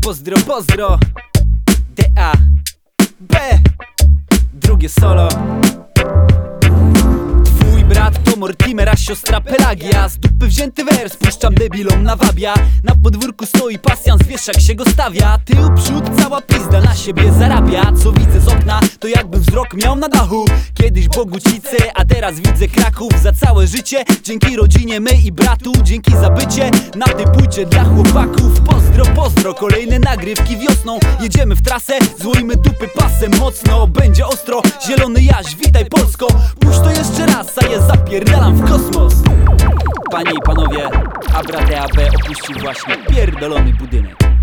Pozdro, pozdro. D.A.B. Drugie solo. Twój brat to Mortimer, a siostra Pelagia. Z dupy wzięty wers, puszczam debilom nawabia. Na podwórku stoi pasjans, wiesz jak się go stawia. Tył, przód, cała pizda na siebie zarabia. Co widzę z okna, to jakbym wzrok miał na dachu. Kiedyś Bogucice, a teraz widzę Kraków. Za całe życie, dzięki rodzinie mej i bratu. Dzięki za bycie na tej płycie dla chłopaków. Pozdro, pozdro, kolejne nagrywki wiosną. Jedziemy w trasę, złojmy dupy pasem mocno. Będzie ostro, zielony Jaś, witaj Polsko. Puść to jeszcze raz, a ja zapierdalam w kosmos. Panie i panowie, Abra D.A.B. opuścił właśnie pierdolony budynek.